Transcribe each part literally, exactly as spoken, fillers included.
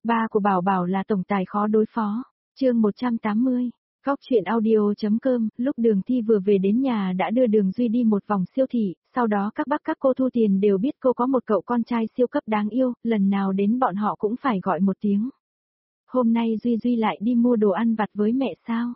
Ba của Bảo Bảo là tổng tài khó đối phó. Chương một trăm tám mươi. Góc truyện audio.com, lúc Đường Thi vừa về đến nhà đã đưa Đường Duy đi một vòng siêu thị, sau đó các bác các cô thu tiền đều biết cô có một cậu con trai siêu cấp đáng yêu, lần nào đến bọn họ cũng phải gọi một tiếng. Hôm nay Duy Duy lại đi mua đồ ăn vặt với mẹ sao?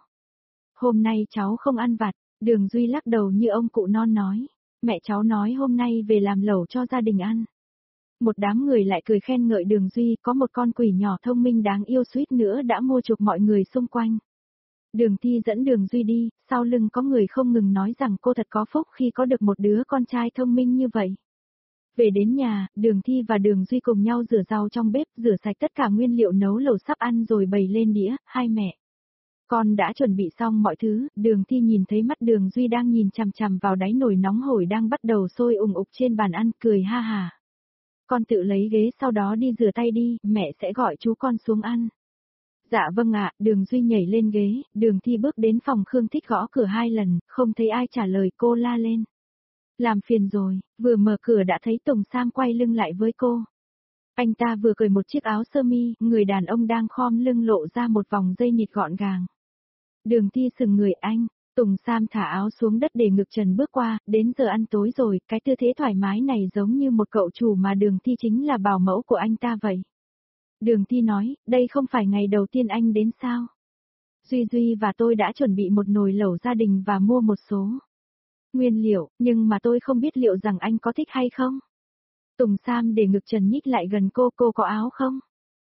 Hôm nay cháu không ăn vặt, Đường Duy lắc đầu như ông cụ non nói. Mẹ cháu nói hôm nay về làm lẩu cho gia đình ăn. Một đám người lại cười khen ngợi Đường Duy, có một con quỷ nhỏ thông minh đáng yêu suýt nữa đã mua chuộc mọi người xung quanh. Đường Thi dẫn Đường Duy đi, sau lưng có người không ngừng nói rằng cô thật có phúc khi có được một đứa con trai thông minh như vậy. Về đến nhà, Đường Thi và Đường Duy cùng nhau rửa rau trong bếp, rửa sạch tất cả nguyên liệu nấu lẩu sắp ăn rồi bày lên đĩa. Hai mẹ con đã chuẩn bị xong mọi thứ. Đường Thi nhìn thấy mắt Đường Duy đang nhìn chằm chằm vào đáy nồi nóng hổi đang bắt đầu sôi ùng ục trên bàn ăn, cười ha hà. Con tự lấy ghế sau đó đi rửa tay đi, mẹ sẽ gọi chú con xuống ăn. Dạ vâng ạ, Đường Duy nhảy lên ghế, Đường Thi bước đến phòng Khương Thích gõ cửa hai lần, không thấy ai trả lời, cô la lên. Làm phiền rồi, vừa mở cửa đã thấy Tùng Sam quay lưng lại với cô. Anh ta vừa cởi một chiếc áo sơ mi, người đàn ông đang khom lưng lộ ra một vòng dây nhịt gọn gàng. Đường Thi sừng người anh, Tùng Sam thả áo xuống đất để ngực trần bước qua, đến giờ ăn tối rồi, cái tư thế thoải mái này giống như một cậu chủ mà Đường Thi chính là bảo mẫu của anh ta vậy. Đường Thi nói, đây không phải ngày đầu tiên anh đến sao? Duy Duy và tôi đã chuẩn bị một nồi lẩu gia đình và mua một số nguyên liệu, nhưng mà tôi không biết liệu rằng anh có thích hay không? Tùng Sam để ngực trần nhích lại gần cô, cô có áo không?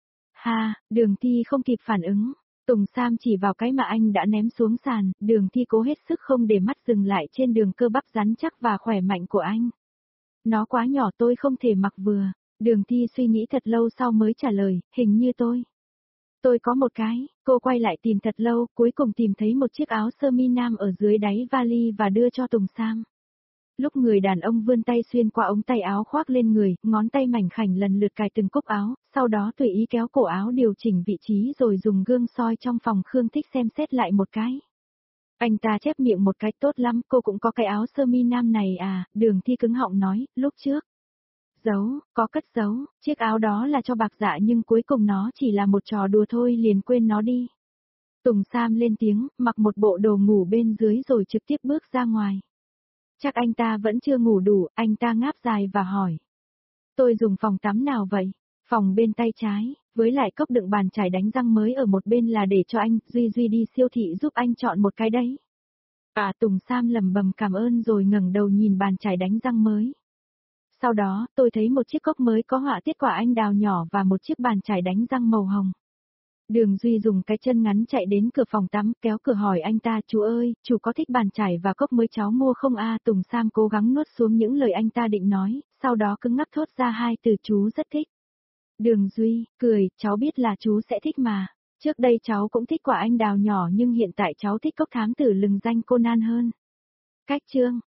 Ha, Đường Thi không kịp phản ứng. Tùng Sam chỉ vào cái mà anh đã ném xuống sàn, Đường Thi cố hết sức không để mắt dừng lại trên đường cơ bắp rắn chắc và khỏe mạnh của anh. Nó quá nhỏ tôi không thể mặc vừa. Đường Thi suy nghĩ thật lâu sau mới trả lời, hình như tôi. Tôi có một cái, cô quay lại tìm thật lâu, cuối cùng tìm thấy một chiếc áo sơ mi nam ở dưới đáy vali và đưa cho Tùng Sam. Lúc người đàn ông vươn tay xuyên qua ống tay áo khoác lên người, ngón tay mảnh khảnh lần lượt cài từng cúc áo, sau đó tùy ý kéo cổ áo điều chỉnh vị trí rồi dùng gương soi trong phòng Khương Thích xem xét lại một cái. Anh ta chép miệng một cái, tốt lắm, cô cũng có cái áo sơ mi nam này à? Đường Thi cứng họng nói, lúc trước. Giấu, có cất giấu, chiếc áo đó là cho Bạc Dạ nhưng cuối cùng nó chỉ là một trò đùa thôi, liền quên nó đi. Tùng Sam lên tiếng, mặc một bộ đồ ngủ bên dưới rồi trực tiếp bước ra ngoài. Chắc anh ta vẫn chưa ngủ đủ, anh ta ngáp dài và hỏi. Tôi dùng phòng tắm nào vậy? Phòng bên tay trái, với lại cốc đựng bàn chải đánh răng mới ở một bên là để cho anh, Duy Duy đi siêu thị giúp anh chọn một cái đấy. À, Tùng Sam lầm bầm cảm ơn rồi ngẩng đầu nhìn bàn chải đánh răng mới. Sau đó, tôi thấy một chiếc cốc mới có họa tiết quả anh đào nhỏ và một chiếc bàn chải đánh răng màu hồng. Đường Duy dùng cái chân ngắn chạy đến cửa phòng tắm, kéo cửa hỏi anh ta, chú ơi, chú có thích bàn chải và cốc mới cháu mua không a? Tùng Sam cố gắng nuốt xuống những lời anh ta định nói, sau đó cứng ngắc thốt ra hai từ chú rất thích. Đường Duy, cười, cháu biết là chú sẽ thích mà. Trước đây cháu cũng thích quả anh đào nhỏ nhưng hiện tại cháu thích cốc thám tử lừng danh Conan hơn. Cách chương.